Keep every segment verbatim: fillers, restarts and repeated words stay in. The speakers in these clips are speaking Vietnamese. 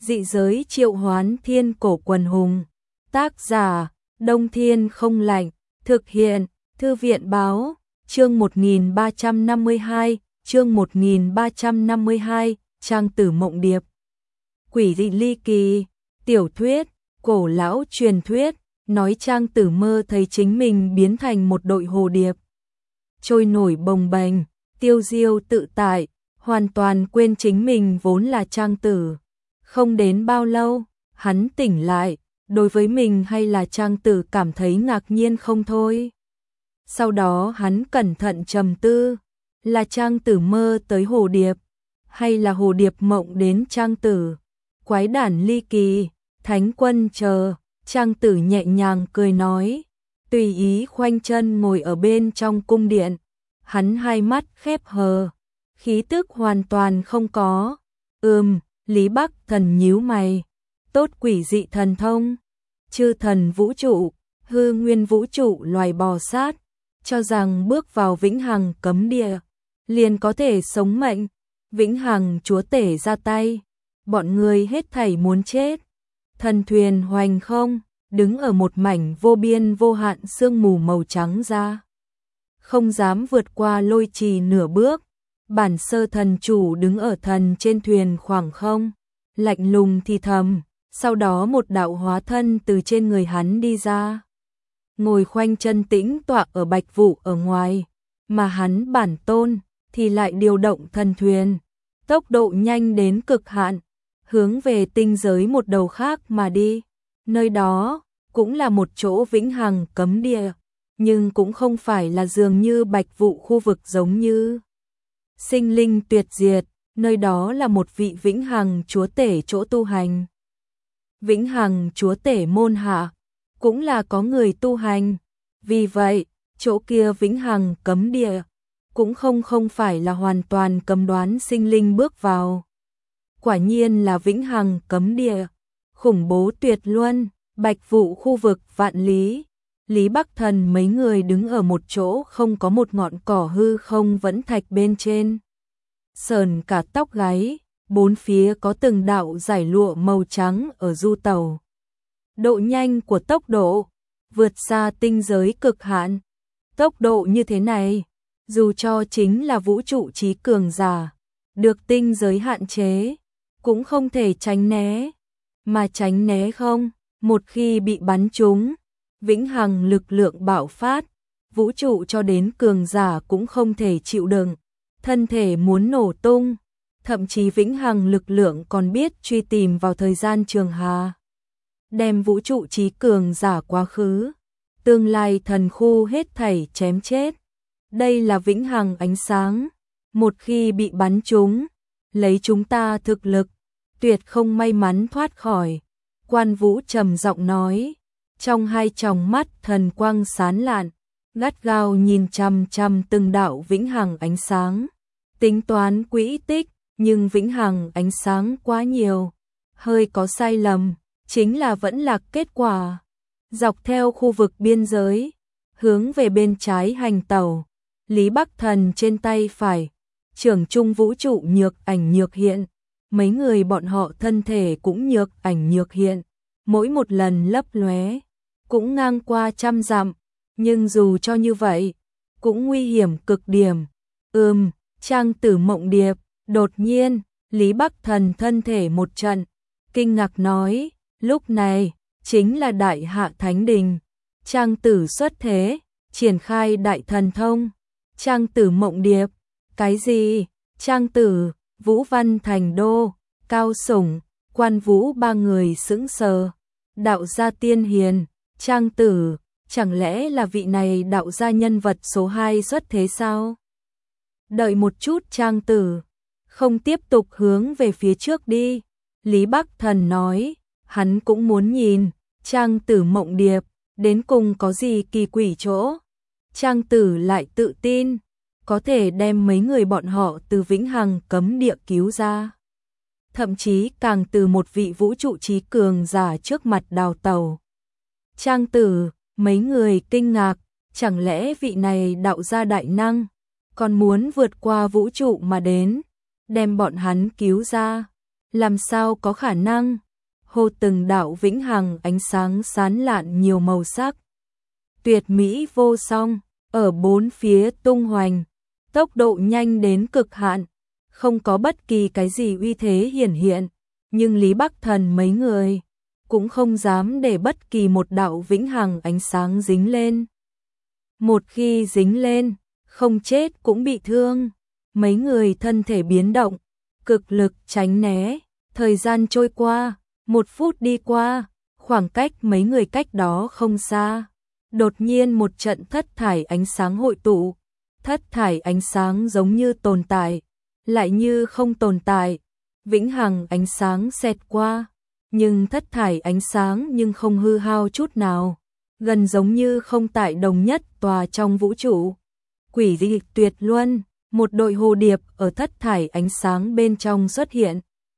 Dị giới triệu hoán thiên cổ quần hùng. Tác giả, Đông Thiên Không Lạnh. Thực hiện, Thư viện Báo. Chương một nghìn ba trăm năm mươi hai, chương một nghìn ba trăm năm mươi hai, Trang tử mộng điệp. Quỷ dị ly kỳ, tiểu thuyết, cổ lão truyền thuyết, nói Trang tử mơ thấy chính mình biến thành một đội hồ điệp. Trôi nổi bồng bềnh, tiêu diêu tự tại, hoàn toàn quên chính mình vốn là Trang tử. Không đến bao lâu, hắn tỉnh lại, đối với mình hay là Trang tử cảm thấy ngạc nhiên không thôi. Sau đó hắn cẩn thận trầm tư, là Trang tử mơ tới hồ điệp, hay là hồ điệp mộng đến Trang tử. Quái đản ly kỳ, thánh quân chờ. Trang tử nhẹ nhàng cười nói, tùy ý khoanh chân ngồi ở bên trong cung điện. Hắn hai mắt khép hờ, khí tức hoàn toàn không có. Ừm, Lý Bắc Thần nhíu mày, tốt quỷ dị thần thông, chư thần vũ trụ, hư nguyên vũ trụ loài bò sát, cho rằng bước vào vĩnh hằng cấm địa, liền có thể sống mệnh. Vĩnh hằng chúa tể ra tay, bọn người hết thảy muốn chết. Thần thuyền hoành không, đứng ở một mảnh vô biên vô hạn sương mù màu trắng ra. Không dám vượt qua lôi trì nửa bước. Bản sơ thần chủ đứng ở thần trên thuyền khoảng không, lạnh lùng thì thầm, sau đó một đạo hóa thân từ trên người hắn đi ra. Ngồi khoanh chân tĩnh tọa ở bạch vụ ở ngoài, mà hắn bản tôn thì lại điều động thần thuyền, tốc độ nhanh đến cực hạn, hướng về tinh giới một đầu khác mà đi. Nơi đó cũng là một chỗ vĩnh hằng cấm địa, nhưng cũng không phải là dường như bạch vụ khu vực giống như sinh linh tuyệt diệt, nơi đó là một vị vĩnh hằng chúa tể chỗ tu hành. Vĩnh hằng chúa tể môn hạ cũng là có người tu hành, vì vậy chỗ kia vĩnh hằng cấm địa cũng không không phải là hoàn toàn cấm đoán sinh linh bước vào. Quả nhiên là vĩnh hằng cấm địa, khủng bố tuyệt luân. Bạch vụ khu vực vạn lý, Lý Bắc Thần mấy người đứng ở một chỗ không có một ngọn cỏ hư không vẫn thạch bên trên. Sờn cả tóc gáy, bốn phía có từng đạo giải lụa màu trắng ở du tàu. Độ nhanh của tốc độ vượt xa tinh giới cực hạn. Tốc độ như thế này, dù cho chính là vũ trụ trí cường giả, được tinh giới hạn chế, cũng không thể tránh né. Mà tránh né không, một khi bị bắn trúng, vĩnh hằng lực lượng bạo phát, vũ trụ cho đến cường giả cũng không thể chịu đựng, thân thể muốn nổ tung, thậm chí vĩnh hằng lực lượng còn biết truy tìm vào thời gian trường hà, đem vũ trụ trí cường giả quá khứ, tương lai thần khu hết thảy chém chết. Đây là vĩnh hằng ánh sáng, một khi bị bắn trúng, lấy chúng ta thực lực, tuyệt không may mắn thoát khỏi. Quan Vũ trầm giọng nói, trong hai tròng mắt thần quang sáng lạn, gắt gao nhìn chằm chằm từng đạo vĩnh hằng ánh sáng, tính toán quỹ tích, nhưng vĩnh hằng ánh sáng quá nhiều, hơi có sai lầm, chính là vẫn là kết quả. Dọc theo khu vực biên giới, hướng về bên trái hành tàu, Lý Bắc Thần trên tay phải, trưởng trung vũ trụ nhược ảnh nhược hiện. Mấy người bọn họ thân thể cũng nhược ảnh nhược hiện, mỗi một lần lấp lóe cũng ngang qua trăm dặm, nhưng dù cho như vậy, cũng nguy hiểm cực điểm. Ừm, Trang tử mộng điệp. Đột nhiên, Lý Bắc Thần thân thể một trận, kinh ngạc nói, lúc này, chính là đại hạ thánh đình. Trang tử xuất thế, triển khai đại thần thông. Trang tử mộng điệp, cái gì? Trang tử, Vũ Văn Thành Đô, Cao Sủng, Quan Vũ ba người sững sờ. Đạo gia tiên hiền, Trang tử, chẳng lẽ là vị này đạo gia nhân vật số hai xuất thế sao? Đợi một chút Trang tử, không tiếp tục hướng về phía trước đi. Lý Bắc Thần nói, hắn cũng muốn nhìn, Trang tử mộng điệp, đến cùng có gì kỳ quỷ chỗ. Trang tử lại tự tin, có thể đem mấy người bọn họ từ vĩnh hằng cấm địa cứu ra. Thậm chí càng từ một vị vũ trụ trí cường giả trước mặt đào tàu. Trang tử, mấy người kinh ngạc, chẳng lẽ vị này đạo gia đại năng, còn muốn vượt qua vũ trụ mà đến, đem bọn hắn cứu ra. Làm sao có khả năng? Hô từng đạo vĩnh hằng ánh sáng sán lạn nhiều màu sắc. Tuyệt mỹ vô song, ở bốn phía tung hoành, tốc độ nhanh đến cực hạn, không có bất kỳ cái gì uy thế hiển hiện, nhưng Lý Bắc Thần mấy người cũng không dám để bất kỳ một đạo vĩnh hằng ánh sáng dính lên. Một khi dính lên, không chết cũng bị thương. Mấy người thân thể biến động, cực lực tránh né, thời gian trôi qua, một phút đi qua, khoảng cách mấy người cách đó không xa. Đột nhiên một trận thất thải ánh sáng hội tụ, thất thải ánh sáng giống như tồn tại, lại như không tồn tại, vĩnh hằng ánh sáng xẹt qua, nhưng thất thải ánh sáng nhưng không hư hao chút nào, gần giống như không tại đồng nhất tòa trong vũ trụ. Quỷ dị tuyệt luân, một đội hồ điệp ở thất thải ánh sáng bên trong xuất hiện.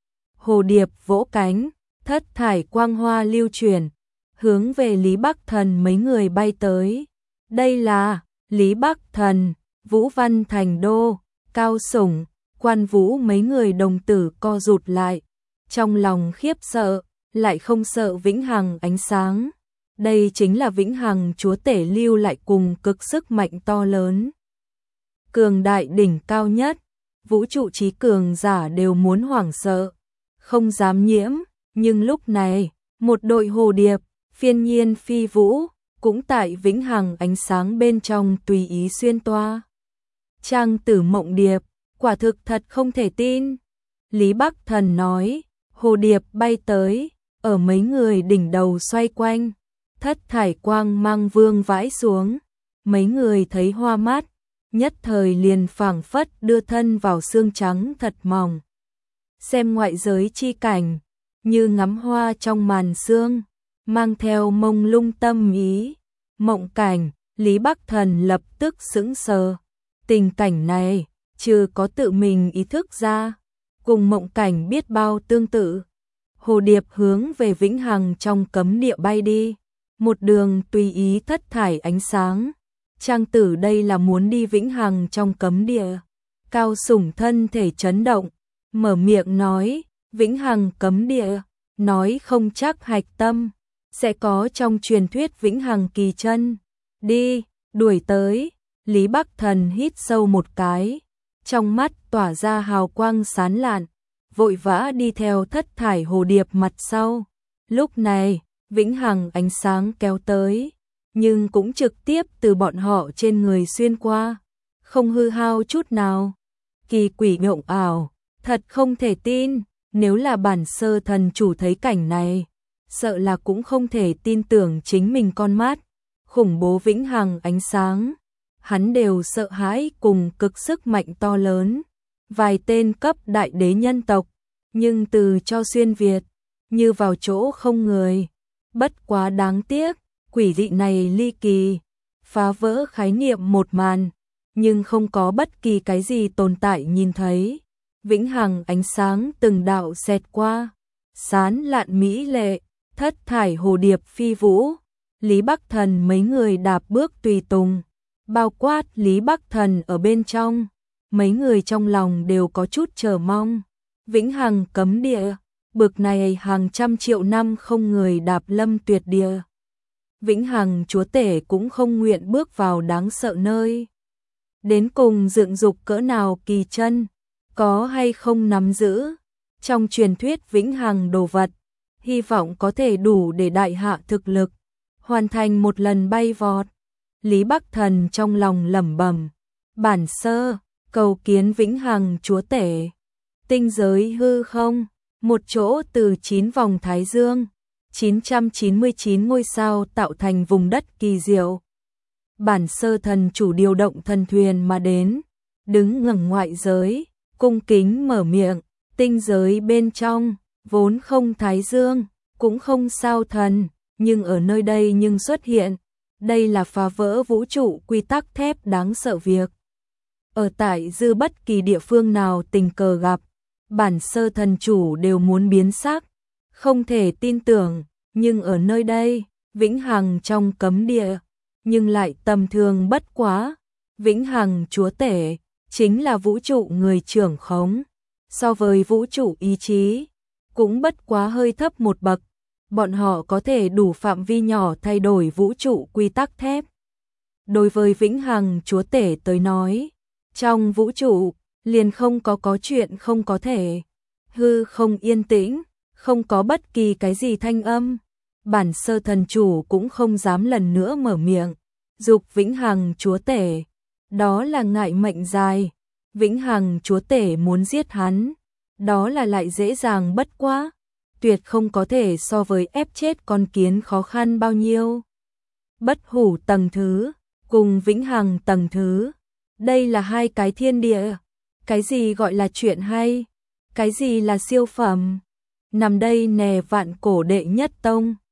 Hồ điệp vỗ cánh, thất thải quang hoa lưu chuyển, hướng về Lý Bắc Thần mấy người bay tới. Đây là Lý Bắc Thần, Vũ Văn Thành Đô, Cao Sủng, Quan Vũ mấy người đồng tử co rụt lại, trong lòng khiếp sợ, lại không sợ vĩnh hằng ánh sáng. Đây chính là vĩnh hằng chúa tể lưu lại cùng cực sức mạnh to lớn. Cường đại đỉnh cao nhất, vũ trụ trí cường giả đều muốn hoảng sợ, không dám nhiễm, nhưng lúc này, một đội hồ điệp, phiên nhiên phi vũ, cũng tại vĩnh hằng ánh sáng bên trong tùy ý xuyên toa. Trang Tử Mộng Điệp, quả thực thật không thể tin. Lý Bắc Thần nói, hồ điệp bay tới, ở mấy người đỉnh đầu xoay quanh, thất thải quang mang vương vãi xuống, mấy người thấy hoa mắt, nhất thời liền phảng phất đưa thân vào xương trắng thật mỏng. Xem ngoại giới chi cảnh, như ngắm hoa trong màn sương, mang theo mông lung tâm ý. Mộng cảnh, Lý Bắc Thần lập tức sững sờ. Tình cảnh này, trừ có tự mình ý thức ra, cùng mộng cảnh biết bao tương tự. Hồ điệp hướng về vĩnh hằng trong cấm địa bay đi, một đường tùy ý thất thải ánh sáng. Trang Tử đây là muốn đi vĩnh hằng trong cấm địa. Cao Sủng thân thể chấn động, mở miệng nói, vĩnh hằng cấm địa, nói không chắc hạch tâm sẽ có trong truyền thuyết vĩnh hằng kỳ chân. Đi, đuổi tới. Lý Bắc Thần hít sâu một cái, trong mắt tỏa ra hào quang sán lạn, vội vã đi theo thất thải hồ điệp mặt sau. Lúc này, vĩnh hằng ánh sáng kéo tới, nhưng cũng trực tiếp từ bọn họ trên người xuyên qua, không hư hao chút nào. Kỳ quỷ ngộng ảo, thật không thể tin, nếu là bản sơ thần chủ thấy cảnh này, sợ là cũng không thể tin tưởng chính mình con mắt. Khủng bố vĩnh hằng ánh sáng, hắn đều sợ hãi cùng cực sức mạnh to lớn. Vài tên cấp đại đế nhân tộc, nhưng từ cho xuyên Việt, như vào chỗ không người. Bất quá đáng tiếc, quỷ dị này ly kỳ, phá vỡ khái niệm một màn, nhưng không có bất kỳ cái gì tồn tại nhìn thấy. Vĩnh hằng ánh sáng từng đạo xẹt qua, sán lạn mỹ lệ, thất thải hồ điệp phi vũ. Lý Bắc Thần mấy người đạp bước tùy tùng, bao quát Lý Bắc Thần ở bên trong, mấy người trong lòng đều có chút chờ mong. Vĩnh hằng cấm địa, bực này hàng trăm triệu năm không người đạp lâm tuyệt địa. Vĩnh hằng chúa tể cũng không nguyện bước vào đáng sợ nơi. Đến cùng dựng dục cỡ nào kỳ chân, có hay không nắm giữ, trong truyền thuyết vĩnh hằng đồ vật, hy vọng có thể đủ để đại hạ thực lực, hoàn thành một lần bay vọt. Lý Bắc Thần trong lòng lẩm bẩm, bản sơ, cầu kiến vĩnh hằng chúa tể. Tinh giới hư không, một chỗ từ chín vòng thái dương, chín trăm chín mươi chín ngôi sao tạo thành vùng đất kỳ diệu. Bản sơ thần chủ điều động thần thuyền mà đến, đứng ngẩng ngoại giới, cung kính mở miệng, tinh giới bên trong, vốn không thái dương, cũng không sao thần, nhưng ở nơi đây nhưng xuất hiện, đây là phá vỡ vũ trụ quy tắc thép đáng sợ việc. Ở tại dư bất kỳ địa phương nào tình cờ gặp, bản sơ thần chủ đều muốn biến sắc, không thể tin tưởng, nhưng ở nơi đây, vĩnh hằng trong cấm địa, nhưng lại tầm thường bất quá. Vĩnh hằng chúa tể, chính là vũ trụ người trưởng khống, so với vũ trụ ý chí, cũng bất quá hơi thấp một bậc, bọn họ có thể đủ phạm vi nhỏ thay đổi vũ trụ quy tắc thép. Đối với Vĩnh Hằng Chúa Tể tới nói, trong vũ trụ, liền không có có chuyện không có thể. Hư không yên tĩnh, không có bất kỳ cái gì thanh âm. Bản sơ thần chủ cũng không dám lần nữa mở miệng, dục Vĩnh Hằng Chúa Tể. Đó là ngại mệnh dài. Vĩnh Hằng Chúa Tể muốn giết hắn, đó là lại dễ dàng bất quá. Tuyệt không có thể so với ép chết con kiến khó khăn bao nhiêu. Bất hủ tầng thứ, cùng Vĩnh Hằng tầng thứ. Đây là hai cái thiên địa. Cái gì gọi là chuyện hay? Cái gì là siêu phẩm? Nằm đây nè vạn cổ đệ nhất tông.